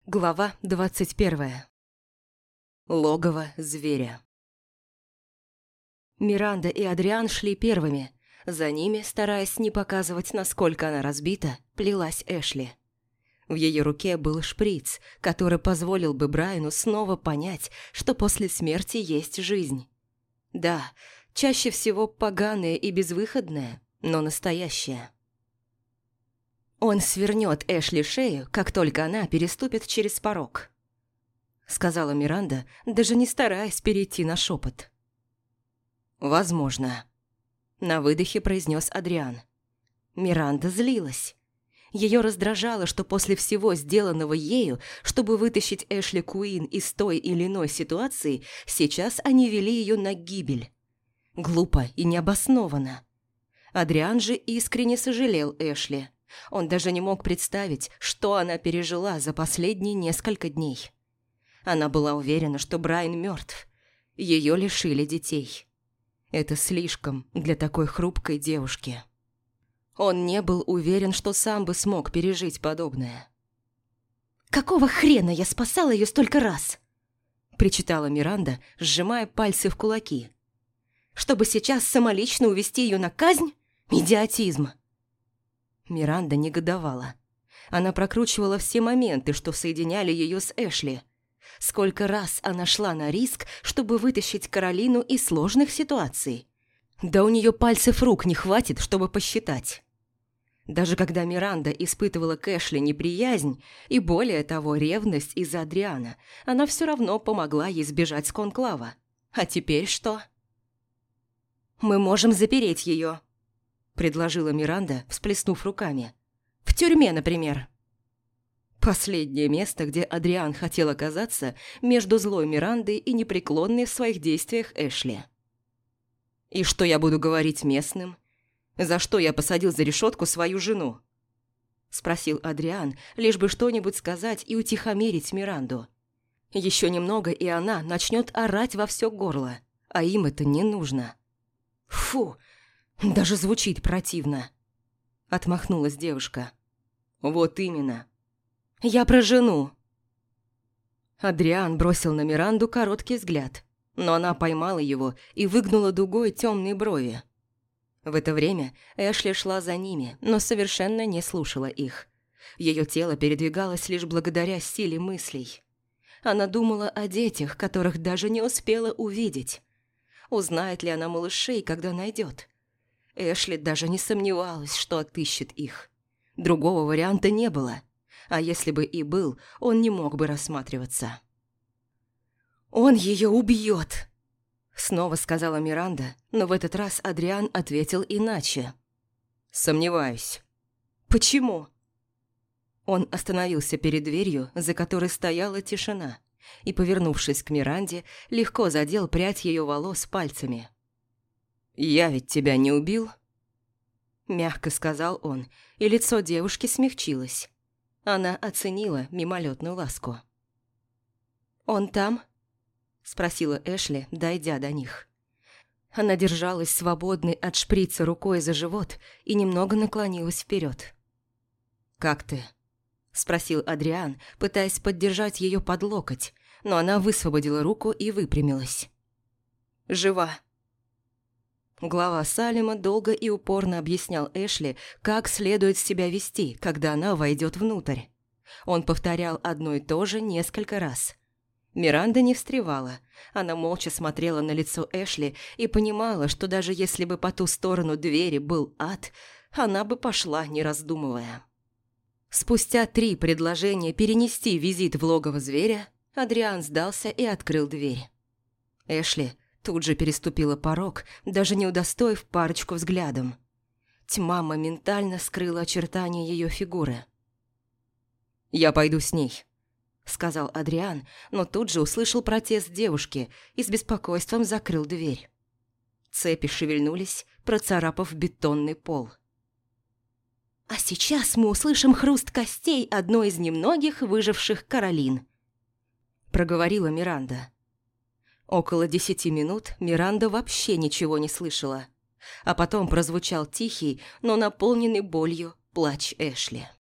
Глава 21. Логово зверя. Миранда и Адриан шли первыми. За ними, стараясь не показывать, насколько она разбита, плелась Эшли. В ее руке был шприц, который позволил бы Брайану снова понять, что после смерти есть жизнь. Да, чаще всего поганая и безвыходная, но настоящая. «Он свернет Эшли шею, как только она переступит через порог», — сказала Миранда, даже не стараясь перейти на шепот. «Возможно», — на выдохе произнес Адриан. Миранда злилась. Ее раздражало, что после всего сделанного ею, чтобы вытащить Эшли Куин из той или иной ситуации, сейчас они вели ее на гибель. Глупо и необоснованно. Адриан же искренне сожалел Эшли. Он даже не мог представить, что она пережила за последние несколько дней. Она была уверена, что Брайан мертв. Ее лишили детей. Это слишком для такой хрупкой девушки. Он не был уверен, что сам бы смог пережить подобное. «Какого хрена я спасала ее столько раз?» причитала Миранда, сжимая пальцы в кулаки. «Чтобы сейчас самолично увести ее на казнь? Идиотизм!» Миранда негодовала. Она прокручивала все моменты, что соединяли ее с Эшли. Сколько раз она шла на риск, чтобы вытащить Каролину из сложных ситуаций. Да у нее пальцев рук не хватит, чтобы посчитать. Даже когда Миранда испытывала к Эшли неприязнь и, более того, ревность из-за Адриана, она все равно помогла ей сбежать с конклава. А теперь что? «Мы можем запереть ее», – предложила Миранда, всплеснув руками. «В тюрьме, например». Последнее место, где Адриан хотел оказаться, между злой Мирандой и непреклонной в своих действиях Эшли. «И что я буду говорить местным? За что я посадил за решетку свою жену?» – спросил Адриан, лишь бы что-нибудь сказать и утихомирить Миранду. Еще немного, и она начнет орать во все горло, а им это не нужно. «Фу!» «Даже звучит противно», — отмахнулась девушка. «Вот именно. Я про жену». Адриан бросил на Миранду короткий взгляд, но она поймала его и выгнула дугой темные брови. В это время Эшли шла за ними, но совершенно не слушала их. Ее тело передвигалось лишь благодаря силе мыслей. Она думала о детях, которых даже не успела увидеть. Узнает ли она малышей, когда найдет? Эшли даже не сомневалась, что отыщет их. Другого варианта не было. А если бы и был, он не мог бы рассматриваться. «Он ее убьет!» Снова сказала Миранда, но в этот раз Адриан ответил иначе. «Сомневаюсь». «Почему?» Он остановился перед дверью, за которой стояла тишина, и, повернувшись к Миранде, легко задел прядь ее волос пальцами. «Я ведь тебя не убил?» Мягко сказал он, и лицо девушки смягчилось. Она оценила мимолетную ласку. «Он там?» – спросила Эшли, дойдя до них. Она держалась свободной от шприца рукой за живот и немного наклонилась вперед. «Как ты?» – спросил Адриан, пытаясь поддержать ее под локоть, но она высвободила руку и выпрямилась. «Жива». Глава Салема долго и упорно объяснял Эшли, как следует себя вести, когда она войдет внутрь. Он повторял одно и то же несколько раз. Миранда не встревала. Она молча смотрела на лицо Эшли и понимала, что даже если бы по ту сторону двери был ад, она бы пошла, не раздумывая. Спустя 3 предложения перенести визит в логово зверя, Адриан сдался и открыл дверь. Эшли тут же переступила порог, даже не удостоив парочку взглядом. Тьма моментально скрыла очертания ее фигуры. «Я пойду с ней», — сказал Адриан, но тут же услышал протест девушки и с беспокойством закрыл дверь. Цепи шевельнулись, процарапав бетонный пол. «А сейчас мы услышим хруст костей одной из немногих выживших Каролин», — проговорила Миранда. Около 10 минут Миранда вообще ничего не слышала, а потом прозвучал тихий, но наполненный болью плач Эшли.